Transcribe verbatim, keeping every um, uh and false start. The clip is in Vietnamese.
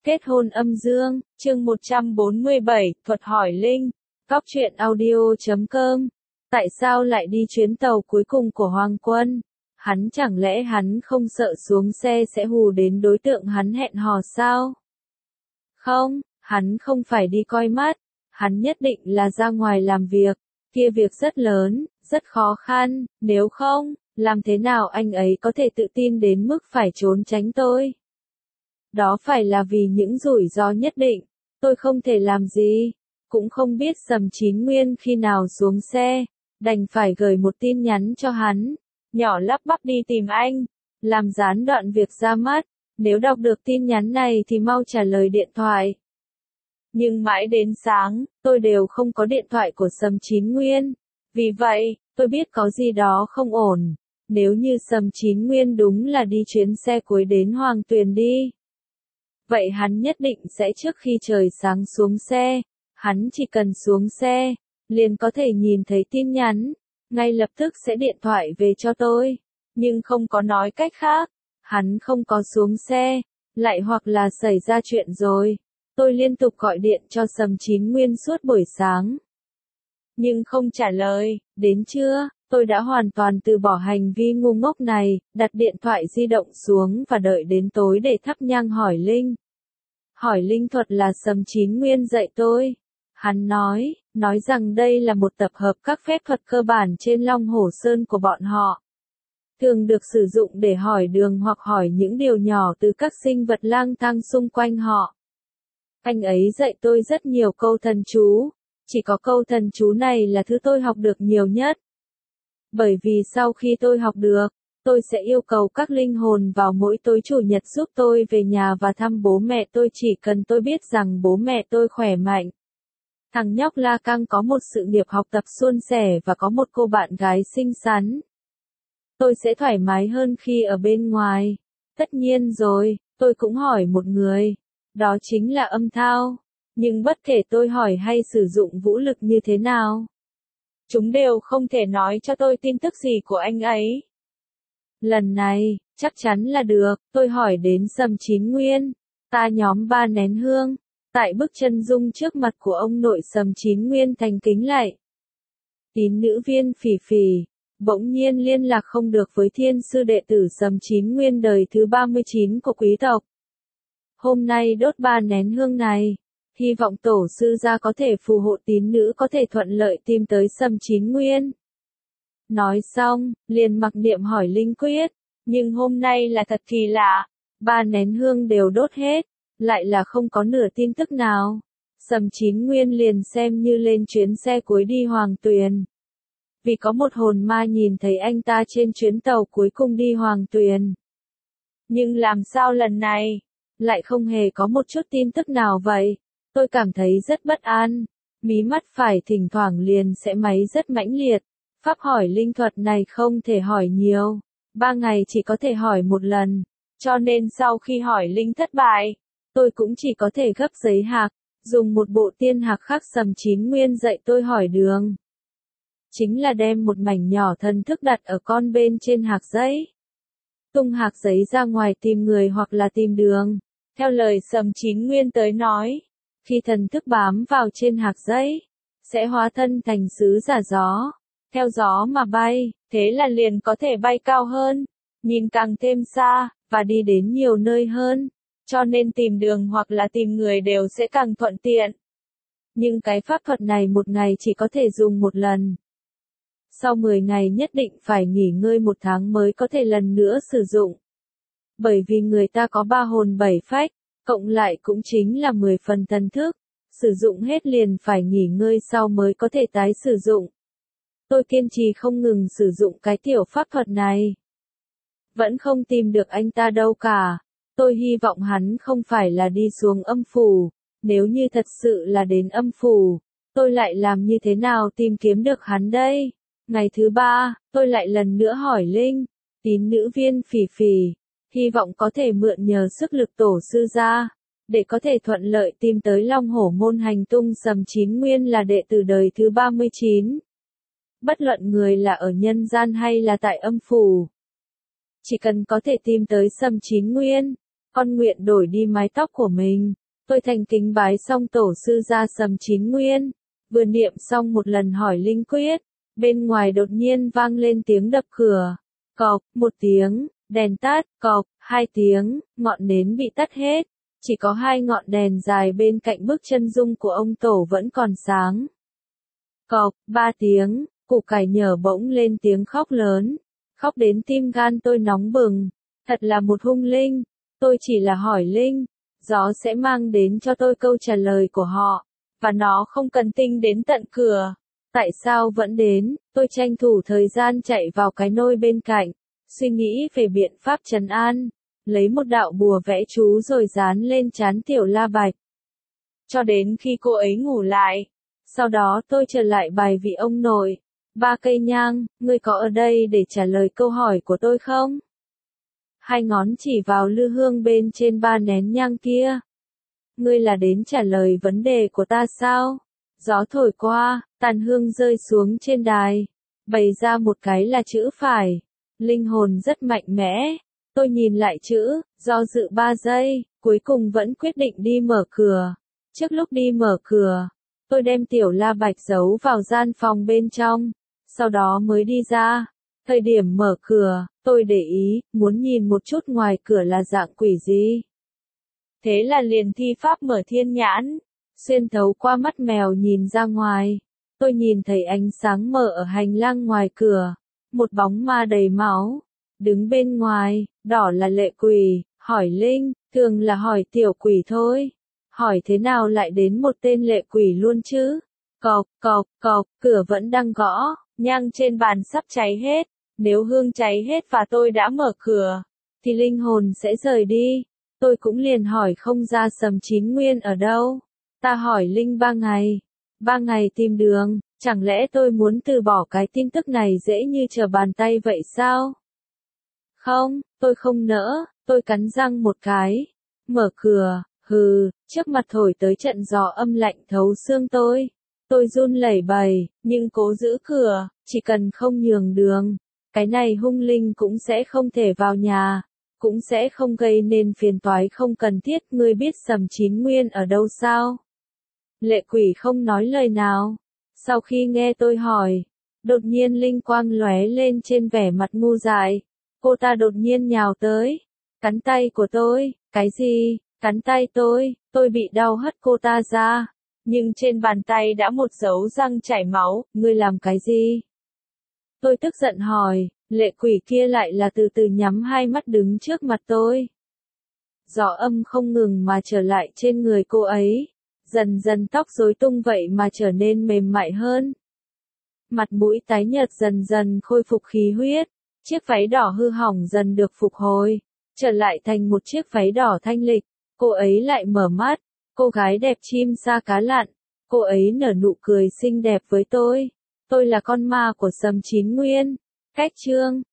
Kết hôn âm dương, chương một trăm bốn mươi bảy, thuật hỏi linh, góc truyện audio chấm com. Tại sao lại đi chuyến tàu cuối cùng của Hoàng Quân? Hắn chẳng lẽ hắn không sợ xuống xe sẽ hù đến đối tượng hắn hẹn hò sao? Không, hắn không phải đi coi mắt, hắn nhất định là ra ngoài làm việc, kia việc rất lớn, rất khó khăn, nếu không, làm thế nào anh ấy có thể tự tin đến mức phải trốn tránh tôi? Đó phải là vì những rủi ro nhất định, tôi không thể làm gì, cũng không biết Sầm Chín Nguyên khi nào xuống xe, đành phải gửi một tin nhắn cho hắn, nhỏ lắp bắp đi tìm anh, làm gián đoạn việc ra mắt, nếu đọc được tin nhắn này thì mau trả lời điện thoại. Nhưng mãi đến sáng, tôi đều không có điện thoại của Sầm Chín Nguyên, vì vậy, tôi biết có gì đó không ổn, nếu như Sầm Chín Nguyên đúng là đi chuyến xe cuối đến Hoàng Tuyền đi. Vậy hắn nhất định sẽ trước khi trời sáng xuống xe, hắn chỉ cần xuống xe, liền có thể nhìn thấy tin nhắn, ngay lập tức sẽ điện thoại về cho tôi, nhưng không có nói cách khác, hắn không có xuống xe, lại hoặc là xảy ra chuyện rồi, tôi liên tục gọi điện cho Sầm Chín Nguyên suốt buổi sáng. Nhưng không trả lời, đến trưa, tôi đã hoàn toàn từ bỏ hành vi ngu ngốc này, đặt điện thoại di động xuống và đợi đến tối để thắp nhang hỏi linh. Hỏi linh thuật là Sầm Chín Nguyên dạy tôi. Hắn nói, nói rằng đây là một tập hợp các phép thuật cơ bản trên Long Hổ Sơn của bọn họ. Thường được sử dụng để hỏi đường hoặc hỏi những điều nhỏ từ các sinh vật lang thang xung quanh họ. Anh ấy dạy tôi rất nhiều câu thần chú, chỉ có câu thần chú này là thứ tôi học được nhiều nhất. Bởi vì sau khi tôi học được, tôi sẽ yêu cầu các linh hồn vào mỗi tối chủ nhật giúp tôi về nhà và thăm bố mẹ tôi chỉ cần tôi biết rằng bố mẹ tôi khỏe mạnh. Thằng nhóc La Căng có một sự nghiệp học tập suôn sẻ và có một cô bạn gái xinh xắn. Tôi sẽ thoải mái hơn khi ở bên ngoài. Tất nhiên rồi, tôi cũng hỏi một người. Đó chính là Âm Thao. Nhưng bất kể tôi hỏi hay sử dụng vũ lực như thế nào, chúng đều không thể nói cho tôi tin tức gì của anh ấy. Lần này, chắc chắn là được, tôi hỏi đến Sầm Chín Nguyên, ta nhóm ba nén hương, tại bức chân dung trước mặt của ông nội Sầm Chín Nguyên thành kính lạy. Tín nữ Viên Phỉ Phỉ, bỗng nhiên liên lạc không được với thiên sư đệ tử Sầm Chín Nguyên đời thứ ba mươi chín của quý tộc. Hôm nay đốt ba nén hương này, hy vọng tổ sư gia có thể phù hộ tín nữ có thể thuận lợi tìm tới Sầm Chín Nguyên. Nói xong, liền mặc niệm hỏi linh quyết, nhưng hôm nay là thật kỳ lạ, ba nén hương đều đốt hết, lại là không có nửa tin tức nào. Sầm Chín Nguyên liền xem như lên chuyến xe cuối đi Hoàng Tuyền. Vì có một hồn ma nhìn thấy anh ta trên chuyến tàu cuối cùng đi Hoàng Tuyền. Nhưng làm sao lần này, lại không hề có một chút tin tức nào vậy? Tôi cảm thấy rất bất an, mí mắt phải thỉnh thoảng liền sẽ máy rất mãnh liệt. Pháp hỏi linh thuật này không thể hỏi nhiều, ba ngày chỉ có thể hỏi một lần, cho nên sau khi hỏi linh thất bại, tôi cũng chỉ có thể gấp giấy hạc, dùng một bộ tiên hạc khác Sầm Chín Nguyên dạy tôi hỏi đường. Chính là đem một mảnh nhỏ thần thức đặt ở con bên trên hạc giấy. Tung hạc giấy ra ngoài tìm người hoặc là tìm đường. Theo lời Sầm Chín Nguyên tới nói, khi thần thức bám vào trên hạc giấy, sẽ hóa thân thành sứ giả gió. Theo gió mà bay, thế là liền có thể bay cao hơn, nhìn càng thêm xa, và đi đến nhiều nơi hơn, cho nên tìm đường hoặc là tìm người đều sẽ càng thuận tiện. Nhưng cái pháp thuật này một ngày chỉ có thể dùng một lần. Sau mười ngày nhất định phải nghỉ ngơi một tháng mới có thể lần nữa sử dụng. Bởi vì người ta có ba hồn bảy phách, cộng lại cũng chính là mười phần thần thức, sử dụng hết liền phải nghỉ ngơi sau mới có thể tái sử dụng. Tôi kiên trì không ngừng sử dụng cái tiểu pháp thuật này. Vẫn không tìm được anh ta đâu cả. Tôi hy vọng hắn không phải là đi xuống âm phủ. Nếu như thật sự là đến âm phủ, tôi lại làm như thế nào tìm kiếm được hắn đây? Ngày thứ ba, tôi lại lần nữa hỏi linh, tín nữ Viên Phỉ Phỉ, hy vọng có thể mượn nhờ sức lực tổ sư gia, để có thể thuận lợi tìm tới Long Hổ môn hành tung Sầm Chín Nguyên là đệ tử đời thứ ba mươi chín. Bất luận người là ở nhân gian hay là tại âm phủ, chỉ cần có thể tìm tới Sầm Chín Nguyên, con nguyện đổi đi mái tóc của mình. Tôi thành kính bái xong tổ sư gia Sầm Chín Nguyên, vừa niệm xong một lần hỏi linh quyết, bên ngoài đột nhiên vang lên tiếng đập cửa. Cộc, một tiếng, đèn tắt, cộc, hai tiếng, ngọn nến bị tắt hết, chỉ có hai ngọn đèn dài bên cạnh bức chân dung của ông tổ vẫn còn sáng. Cộc, ba tiếng, củ cải nhở bỗng lên tiếng khóc lớn, khóc đến tim gan tôi nóng bừng, thật là một hung linh, tôi chỉ là hỏi linh, gió sẽ mang đến cho tôi câu trả lời của họ, và nó không cần tinh đến tận cửa. Tại sao vẫn đến? Tôi tranh thủ thời gian chạy vào cái nôi bên cạnh, suy nghĩ về biện pháp trấn an, lấy một đạo bùa vẽ chú rồi dán lên trán Tiểu La Bạch. Cho đến khi cô ấy ngủ lại. Sau đó tôi trở lại bài vị ông nội. Ba cây nhang, ngươi có ở đây để trả lời câu hỏi của tôi không? Hai ngón chỉ vào lư hương bên trên ba nén nhang kia. Ngươi là đến trả lời vấn đề của ta sao? Gió thổi qua, tàn hương rơi xuống trên đài, bày ra một cái là chữ phải. Linh hồn rất mạnh mẽ. Tôi nhìn lại chữ, do dự ba giây, cuối cùng vẫn quyết định đi mở cửa. Trước lúc đi mở cửa, tôi đem Tiểu La Bạch giấu vào gian phòng bên trong, sau đó mới đi ra. Thời điểm mở cửa, tôi để ý, muốn nhìn một chút ngoài cửa là dạng quỷ gì. Thế là liền thi pháp mở thiên nhãn, xuyên thấu qua mắt mèo nhìn ra ngoài. Tôi nhìn thấy ánh sáng mờ ở hành lang ngoài cửa, một bóng ma đầy máu, đứng bên ngoài, đỏ là lệ quỷ, hỏi linh, thường là hỏi tiểu quỷ thôi. Hỏi thế nào lại đến một tên lệ quỷ luôn chứ? Cộc, cộc, cộc, cửa vẫn đang gõ, nhang trên bàn sắp cháy hết. Nếu hương cháy hết và tôi đã mở cửa, thì linh hồn sẽ rời đi. Tôi cũng liền hỏi không ra Sầm Chín Nguyên ở đâu. Ta hỏi linh ba ngày. Ba ngày tìm đường, chẳng lẽ tôi muốn từ bỏ cái tin tức này dễ như trở bàn tay vậy sao? Không, tôi không nỡ, tôi cắn răng một cái. Mở cửa, hừ, trước mặt thổi tới trận gió âm lạnh thấu xương tôi. Tôi run lẩy bẩy, nhưng cố giữ cửa, chỉ cần không nhường đường. Cái này hung linh cũng sẽ không thể vào nhà, cũng sẽ không gây nên phiền toái không cần thiết. Ngươi biết Sầm Chín Nguyên ở đâu sao? Lệ quỷ không nói lời nào. Sau khi nghe tôi hỏi, đột nhiên linh quang lóe lên trên vẻ mặt ngu dại. Cô ta đột nhiên nhào tới, cắn tay của tôi. Cái gì? Cắn tay tôi? Tôi bị đau hất cô ta ra, nhưng trên bàn tay đã một dấu răng chảy máu. Ngươi làm cái gì? Tôi tức giận hỏi, lệ quỷ kia lại là từ từ nhắm hai mắt đứng trước mặt tôi. Gió âm không ngừng mà trở lại trên người cô ấy, dần dần tóc rối tung vậy mà trở nên mềm mại hơn. Mặt mũi tái nhợt dần dần khôi phục khí huyết, chiếc váy đỏ hư hỏng dần được phục hồi, trở lại thành một chiếc váy đỏ thanh lịch. Cô ấy lại mở mắt, cô gái đẹp chim sa cá lặn, cô ấy nở nụ cười xinh đẹp với tôi. Tôi là con ma của Sầm Chín Nguyên. Cách chương